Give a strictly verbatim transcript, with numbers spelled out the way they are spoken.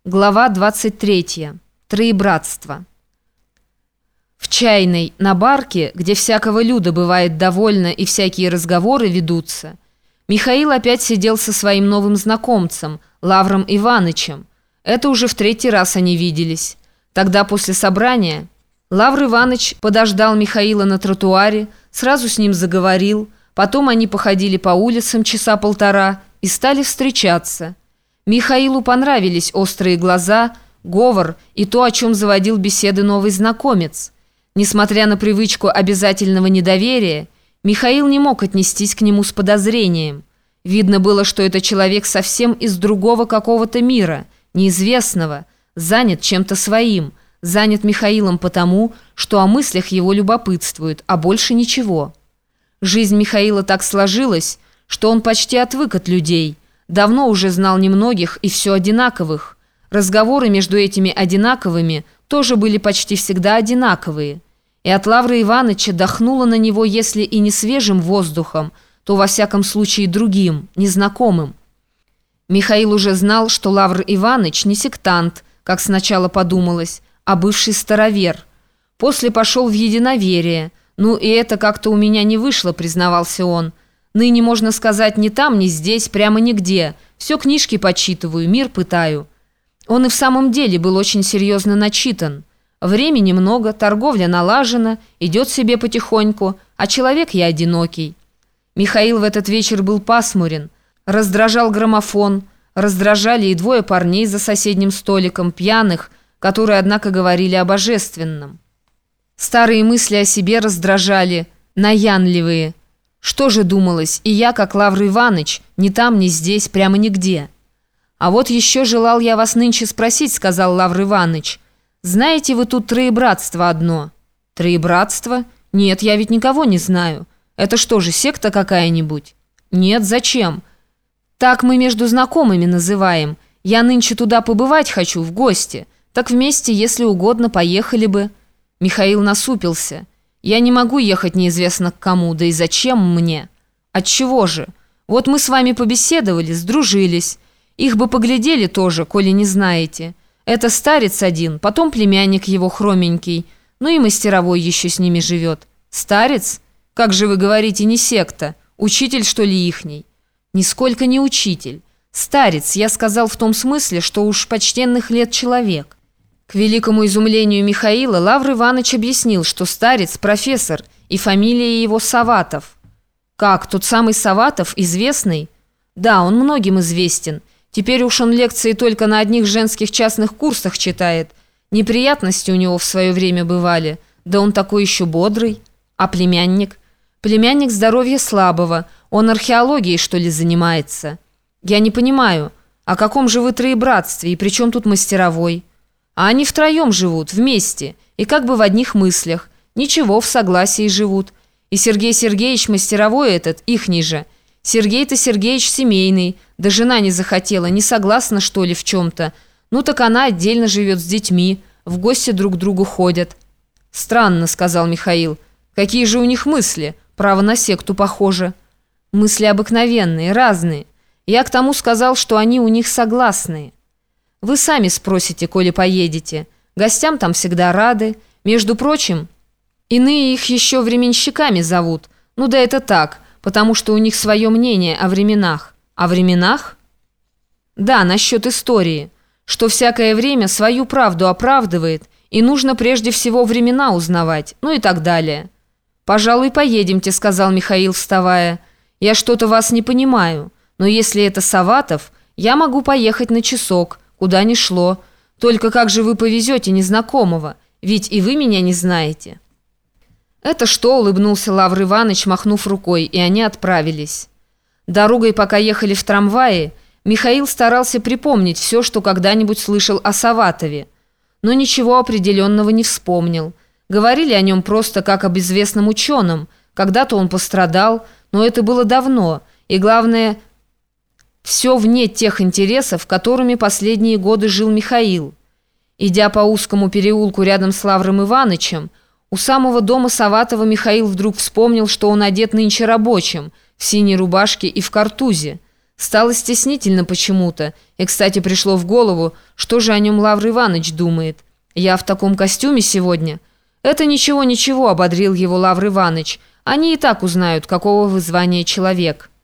Глава двадцать третья. Троебратство. В чайной, на барке, где всякого люда бывает довольно и всякие разговоры ведутся, Михаил опять сидел со своим новым знакомцем, Лавром Иванычем. Это уже в третий раз они виделись. Тогда после собрания Лавр Иваныч подождал Михаила на тротуаре, сразу с ним заговорил, потом они походили по улицам часа полтора и стали встречаться. Михаилу понравились острые глаза, говор и то, о чем заводил беседы новый знакомец. Несмотря на привычку обязательного недоверия, Михаил не мог отнестись к нему с подозрением. Видно было, что это человек совсем из другого какого-то мира, неизвестного, занят чем-то своим, занят Михаилом потому, что о мыслях его любопытствует, а больше ничего. Жизнь Михаила так сложилась, что он почти отвык от людей, давно уже знал немногих и все одинаковых. Разговоры между этими одинаковыми тоже были почти всегда одинаковые. И от Лавра Иваныча дохнуло на него, если и не свежим воздухом, то во всяком случае другим, незнакомым. Михаил уже знал, что Лавр Иваныч не сектант, как сначала подумалось, а бывший старовер. После пошел в единоверие. «Ну и это как-то у меня не вышло», признавался он. «Ныне, можно сказать, ни там, ни здесь, прямо нигде. Все книжки почитываю, мир пытаю». Он и в самом деле был очень серьезно начитан. Времени много, торговля налажена, идет себе потихоньку, а человек я одинокий. Михаил в этот вечер был пасмурен. Раздражал граммофон, раздражали и двое парней за соседним столиком, пьяных, которые, однако, говорили о божественном. Старые мысли о себе раздражали, наянливые. Что же думалось, и я, как Лавр Иваныч, ни там, ни здесь, прямо нигде. «А вот еще желал я вас нынче спросить», — сказал Лавр Иваныч. «Знаете вы тут троебратство одно?» «Троебратство? Нет, я ведь никого не знаю. Это что же, секта какая-нибудь?» «Нет, зачем?» «Так мы между знакомыми называем. Я нынче туда побывать хочу, в гости. Так вместе, если угодно, поехали бы». Михаил насупился. «Я не могу ехать неизвестно к кому, да и зачем мне?» «Отчего же? Вот мы с вами побеседовали, сдружились. Их бы поглядели тоже, коли не знаете. Это старец один, потом племянник его хроменький, ну и мастеровой еще с ними живет». «Старец? Как же вы говорите, не секта? Учитель, что ли, ихний?» «Нисколько не учитель. Старец, я сказал в том смысле, что уж почтенных лет человек». К великому изумлению Михаила Лавр Иваныч объяснил, что старец – профессор, и фамилия его Саватов. «Как, тот самый Саватов, известный?» «Да, он многим известен. Теперь уж он лекции только на одних женских частных курсах читает. Неприятности у него в свое время бывали. Да он такой еще бодрый. А племянник?» «Племянник здоровья слабого. Он археологией, что ли, занимается?» «Я не понимаю, о каком же вы троебратстве, и при чем тут мастеровой?» «А они втроем живут, вместе, и как бы в одних мыслях. Ничего, в согласии живут. И Сергей Сергеевич мастеровой этот, ихний же. Сергей-то Сергеевич семейный, да жена не захотела, не согласна, что ли, в чем-то. Ну так она отдельно живет с детьми, в гости друг к другу ходят». «Странно», — сказал Михаил. «Какие же у них мысли? Право на секту похоже». «Мысли обыкновенные, разные. Я к тому сказал, что они у них согласные». «Вы сами спросите, коли поедете. Гостям там всегда рады. Между прочим, иные их еще временщиками зовут. Ну да это так, потому что у них свое мнение о временах». «О временах?» «Да, насчет истории. Что всякое время свою правду оправдывает, и нужно прежде всего времена узнавать, ну и так далее». «Пожалуй, поедемте», — сказал Михаил, вставая. «Я что-то вас не понимаю, но если это Саватов, я могу поехать на часок, куда ни шло. Только как же вы повезете незнакомого? Ведь и вы меня не знаете». «Это что?» — улыбнулся Лавр Иваныч, махнув рукой, и они отправились. Дорогой, пока ехали в трамвае, Михаил старался припомнить все, что когда-нибудь слышал о Саватове, но ничего определенного не вспомнил. Говорили о нем просто как об известном ученом. Когда-то он пострадал, но это было давно, и главное – все вне тех интересов, которыми последние годы жил Михаил. Идя по узкому переулку рядом с Лавром Иванычем, у самого дома Саватова Михаил вдруг вспомнил, что он одет нынче рабочим, в синей рубашке и в картузе. Стало стеснительно почему-то, и, кстати, пришло в голову, что же о нем Лавр Иваныч думает. «Я в таком костюме сегодня». «Это ничего-ничего», — ободрил его Лавр Иваныч. «Они и так узнают, какого вы звания человек».